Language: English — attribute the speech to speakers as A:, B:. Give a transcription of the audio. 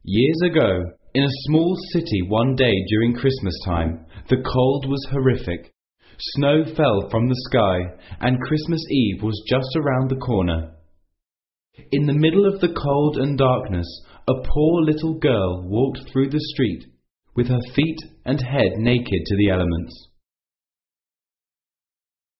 A: Years ago, in a small city one day during Christmas time, the cold was horrific. Snow fell from the sky, and Christmas Eve was just around the corner. In the middle of the cold and darkness, a poor little girl walked through the street, with her feet and head naked to the elements.